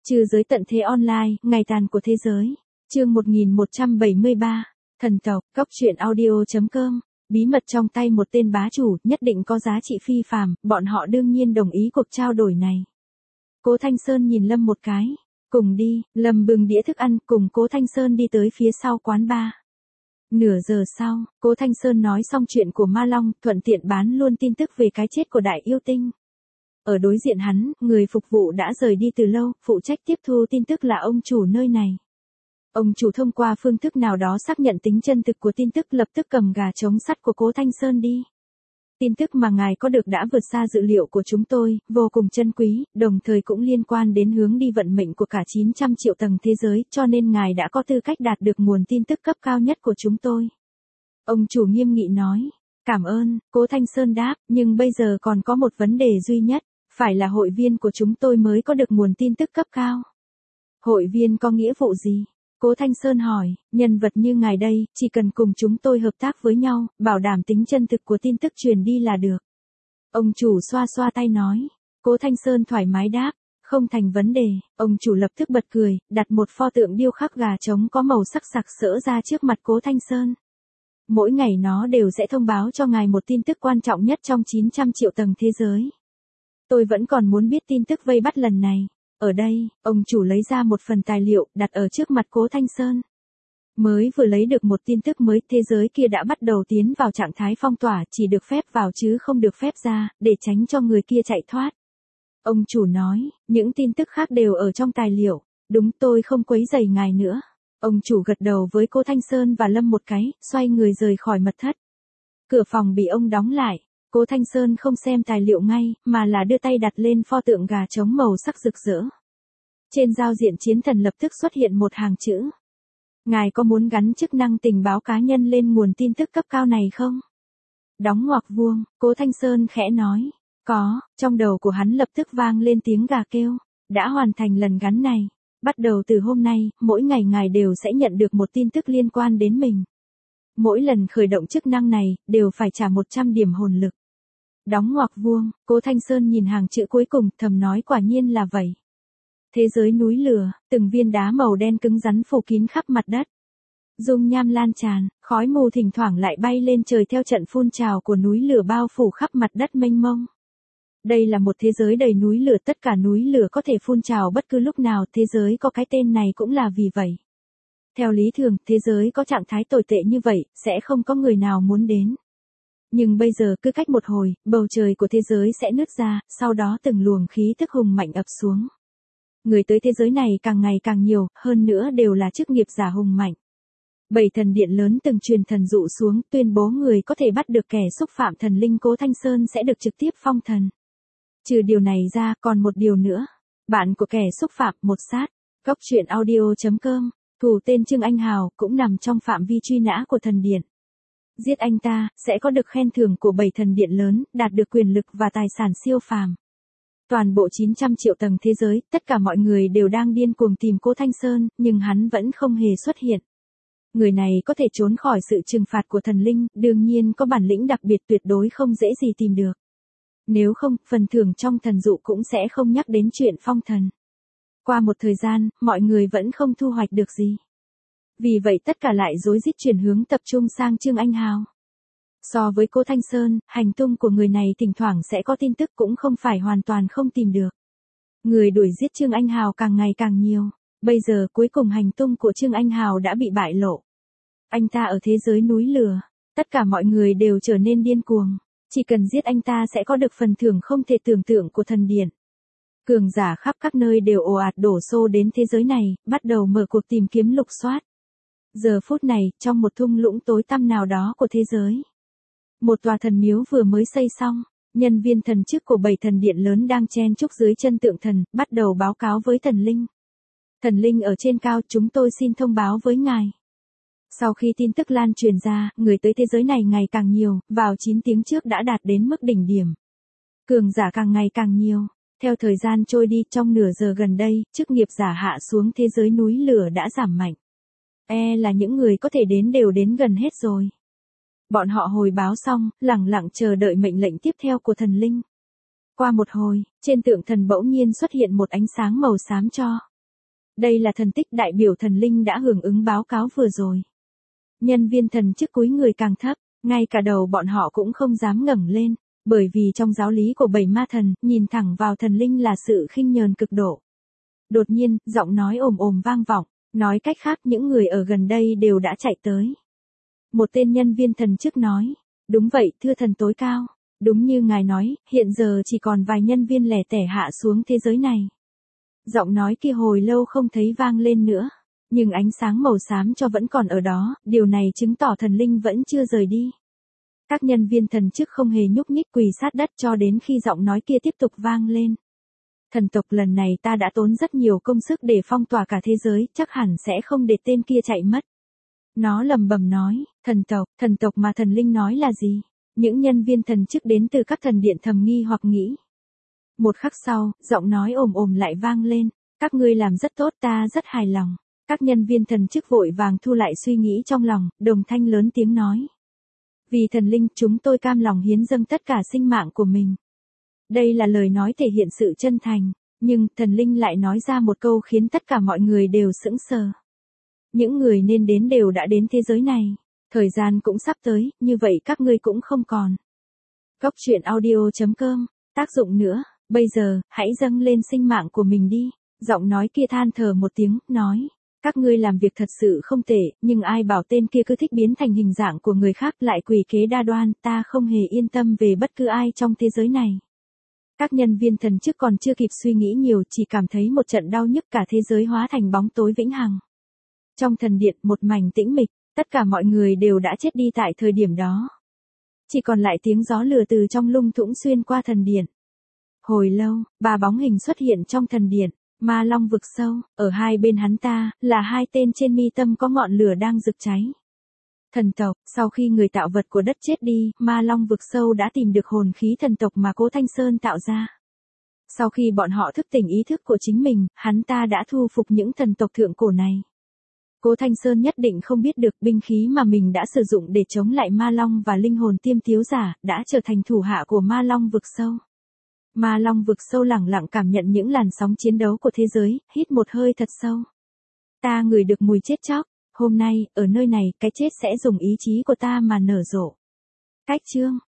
Trừ giới tận thế online, ngày tàn của thế giới. Chương 1173. Thần tộc, Cóc truyện audio.com. Bí mật trong tay một tên bá chủ, nhất định có giá trị phi phàm, bọn họ đương nhiên đồng ý cuộc trao đổi này. Cố Thanh Sơn nhìn Lâm một cái. Cùng đi, Lâm bưng đĩa thức ăn, cùng Cố Thanh Sơn đi tới phía sau quán bar. Nửa giờ sau, Cố Thanh Sơn nói xong chuyện của Ma Long, thuận tiện bán luôn tin tức về cái chết của Đại Yêu Tinh. Ở đối diện hắn, người phục vụ đã rời đi từ lâu, phụ trách tiếp thu tin tức là ông chủ nơi này. Ông chủ thông qua phương thức nào đó xác nhận tính chân thực của tin tức, lập tức cầm gà trống sắt của Cố Thanh Sơn đi. Tin tức mà ngài có được đã vượt xa dự liệu của chúng tôi, vô cùng chân quý, đồng thời cũng liên quan đến hướng đi vận mệnh của cả 900 triệu tầng thế giới, cho nên ngài đã có tư cách đạt được nguồn tin tức cấp cao nhất của chúng tôi. Ông chủ nghiêm nghị nói. Cảm ơn, Cố Thanh Sơn đáp, nhưng bây giờ còn có một vấn đề duy nhất, phải là hội viên của chúng tôi mới có được nguồn tin tức cấp cao. Hội viên có nghĩa vụ gì? Cố Thanh Sơn hỏi, nhân vật như ngài đây, chỉ cần cùng chúng tôi hợp tác với nhau, bảo đảm tính chân thực của tin tức truyền đi là được. Ông chủ xoa xoa tay nói. Cố Thanh Sơn thoải mái đáp, không thành vấn đề. Ông chủ lập tức bật cười, đặt một pho tượng điêu khắc gà trống có màu sắc sặc sỡ ra trước mặt Cố Thanh Sơn. Mỗi ngày nó đều sẽ thông báo cho ngài một tin tức quan trọng nhất trong 900 triệu tầng thế giới. Tôi vẫn còn muốn biết tin tức vây bắt lần này. Ở đây, ông chủ lấy ra một phần tài liệu, đặt ở trước mặt Cố Thanh Sơn. Mới vừa lấy được một tin tức mới, thế giới kia đã bắt đầu tiến vào trạng thái phong tỏa, chỉ được phép vào chứ không được phép ra, để tránh cho người kia chạy thoát. Ông chủ nói, những tin tức khác đều ở trong tài liệu. Đúng, tôi không quấy rầy ngài nữa. Ông chủ gật đầu với Cố Thanh Sơn và Lâm một cái, xoay người rời khỏi mật thất. Cửa phòng bị ông đóng lại. Cố Thanh Sơn không xem tài liệu ngay, mà là đưa tay đặt lên pho tượng gà trống màu sắc rực rỡ. Trên giao diện chiến thần lập tức xuất hiện một hàng chữ. Ngài có muốn gắn chức năng tình báo cá nhân lên nguồn tin tức cấp cao này không? Đóng ngoặc vuông, Cố Thanh Sơn khẽ nói. Có, trong đầu của hắn lập tức vang lên tiếng gà kêu. Đã hoàn thành lần gắn này. Bắt đầu từ hôm nay, mỗi ngày ngài đều sẽ nhận được một tin tức liên quan đến mình. Mỗi lần khởi động chức năng này, đều phải trả 100 điểm hồn lực. Đóng ngoặc vuông, Cố Thanh Sơn nhìn hàng chữ cuối cùng, thầm nói quả nhiên là vậy. Thế giới núi lửa, từng viên đá màu đen cứng rắn phủ kín khắp mặt đất. Dung nham lan tràn, khói mù thỉnh thoảng lại bay lên trời theo trận phun trào của núi lửa bao phủ khắp mặt đất mênh mông. Đây là một thế giới đầy núi lửa, tất cả núi lửa có thể phun trào bất cứ lúc nào, thế giới có cái tên này cũng là vì vậy. Theo lý thường, thế giới có trạng thái tồi tệ như vậy, sẽ không có người nào muốn đến. Nhưng bây giờ cứ cách một hồi, bầu trời của thế giới sẽ nứt ra, sau đó từng luồng khí tức hùng mạnh ập xuống. Người tới thế giới này càng ngày càng nhiều, hơn nữa đều là chức nghiệp giả hùng mạnh. 7 thần điện lớn từng truyền thần dụ xuống, tuyên bố người có thể bắt được kẻ xúc phạm thần linh Cố Thanh Sơn sẽ được trực tiếp phong thần. Trừ điều này ra, còn một điều nữa. Bạn của kẻ xúc phạm, một sát. Cóc truyện audio.com. Thủ tên Trương Anh Hào, cũng nằm trong phạm vi truy nã của thần điện. Giết anh ta, sẽ có được khen thưởng của 7 thần điện lớn, đạt được quyền lực và tài sản siêu phàm. Toàn bộ 900 triệu tầng thế giới, tất cả mọi người đều đang điên cuồng tìm Cố Thanh Sơn, nhưng hắn vẫn không hề xuất hiện. Người này có thể trốn khỏi sự trừng phạt của thần linh, đương nhiên có bản lĩnh đặc biệt tuyệt đối không dễ gì tìm được. Nếu không, phần thưởng trong thần dụ cũng sẽ không nhắc đến chuyện phong thần. Qua một thời gian, mọi người vẫn không thu hoạch được gì. Vì vậy tất cả lại rối rít chuyển hướng tập trung sang Trương Anh Hào. So với Cố Thanh Sơn, hành tung của người này thỉnh thoảng sẽ có tin tức cũng không phải hoàn toàn không tìm được. Người đuổi giết Trương Anh Hào càng ngày càng nhiều. Bây giờ cuối cùng hành tung của Trương Anh Hào đã bị bại lộ. Anh ta ở thế giới núi lửa. Tất cả mọi người đều trở nên điên cuồng. Chỉ cần giết anh ta sẽ có được phần thưởng không thể tưởng tượng của thần điện. Cường giả khắp các nơi đều ồ ạt đổ xô đến thế giới này, bắt đầu mở cuộc tìm kiếm lục soát. Giờ phút này, trong một thung lũng tối tăm nào đó của thế giới. Một tòa thần miếu vừa mới xây xong, nhân viên thần chức của 7 thần điện lớn đang chen chúc dưới chân tượng thần, bắt đầu báo cáo với thần linh. Thần linh ở trên cao, chúng tôi xin thông báo với ngài. Sau khi tin tức lan truyền ra, người tới thế giới này ngày càng nhiều, vào 9 tiếng trước đã đạt đến mức đỉnh điểm. Cường giả càng ngày càng nhiều. Theo thời gian trôi đi, trong nửa giờ gần đây, chức nghiệp giả hạ xuống thế giới núi lửa đã giảm mạnh. Là những người có thể đến đều đến gần hết rồi. Bọn họ hồi báo xong, lẳng lặng chờ đợi mệnh lệnh tiếp theo của thần linh. Qua một hồi, trên tượng thần bỗng nhiên xuất hiện một ánh sáng màu xám cho. Đây là thần tích đại biểu thần linh đã hưởng ứng báo cáo vừa rồi. Nhân viên thần chức cúi người càng thấp, ngay cả đầu bọn họ cũng không dám ngẩng lên, bởi vì trong giáo lý của 7 ma thần, nhìn thẳng vào thần linh là sự khinh nhờn cực độ. Đột nhiên, giọng nói ồm ồm vang vọng, nói cách khác những người ở gần đây đều đã chạy tới. Một tên nhân viên thần chức nói, đúng vậy thưa thần tối cao, đúng như ngài nói, hiện giờ chỉ còn vài nhân viên lẻ tẻ hạ xuống thế giới này. Giọng nói kia hồi lâu không thấy vang lên nữa, nhưng ánh sáng màu xám cho vẫn còn ở đó, điều này chứng tỏ thần linh vẫn chưa rời đi. Các nhân viên thần chức không hề nhúc nhích quỳ sát đất cho đến khi giọng nói kia tiếp tục vang lên. Thần tộc lần này ta đã tốn rất nhiều công sức để phong tỏa cả thế giới, chắc hẳn sẽ không để tên kia chạy mất. Nó lầm bầm nói, thần tộc mà thần linh nói là gì? Những nhân viên thần chức đến từ các thần điện thầm nghi hoặc nghĩ. Một khắc sau, giọng nói ồm ồm lại vang lên, các ngươi làm rất tốt ta rất hài lòng. Các nhân viên thần chức vội vàng thu lại suy nghĩ trong lòng, đồng thanh lớn tiếng nói. Vì thần linh chúng tôi cam lòng hiến dâng tất cả sinh mạng của mình. Đây là lời nói thể hiện sự chân thành, nhưng thần linh lại nói ra một câu khiến tất cả mọi người đều sững sờ. Những người nên đến đều đã đến thế giới này, thời gian cũng sắp tới, như vậy các ngươi cũng không còn. Góc truyện audio.com, tác dụng nữa, bây giờ, hãy dâng lên sinh mạng của mình đi. Giọng nói kia than thở một tiếng, nói. Các ngươi làm việc thật sự không tệ, nhưng ai bảo tên kia cứ thích biến thành hình dạng của người khác lại quỷ kế đa đoan, ta không hề yên tâm về bất cứ ai trong thế giới này. Các nhân viên thần chức còn chưa kịp suy nghĩ nhiều, chỉ cảm thấy một trận đau nhức cả thế giới hóa thành bóng tối vĩnh hằng. Trong thần điện một mảnh tĩnh mịch, tất cả mọi người đều đã chết đi tại thời điểm đó. Chỉ còn lại tiếng gió lừa từ trong lung thủng xuyên qua thần điện. Hồi lâu, ba bóng hình xuất hiện trong thần điện. Ma Long vực sâu, ở hai bên hắn ta, là hai tên trên mi tâm có ngọn lửa đang rực cháy. Thần tộc, sau khi người tạo vật của đất chết đi, Ma Long vực sâu đã tìm được hồn khí thần tộc mà Cố Thanh Sơn tạo ra. Sau khi bọn họ thức tỉnh ý thức của chính mình, hắn ta đã thu phục những thần tộc thượng cổ này. Cố Thanh Sơn nhất định không biết được binh khí mà mình đã sử dụng để chống lại Ma Long và linh hồn tiêm thiếu giả, đã trở thành thủ hạ của Ma Long vực sâu. Ma Long vực sâu lẳng lặng cảm nhận những làn sóng chiến đấu của thế giới, hít một hơi thật sâu. Ta ngửi được mùi chết chóc, hôm nay, ở nơi này, cái chết sẽ dùng ý chí của ta mà nở rộ. Cách chương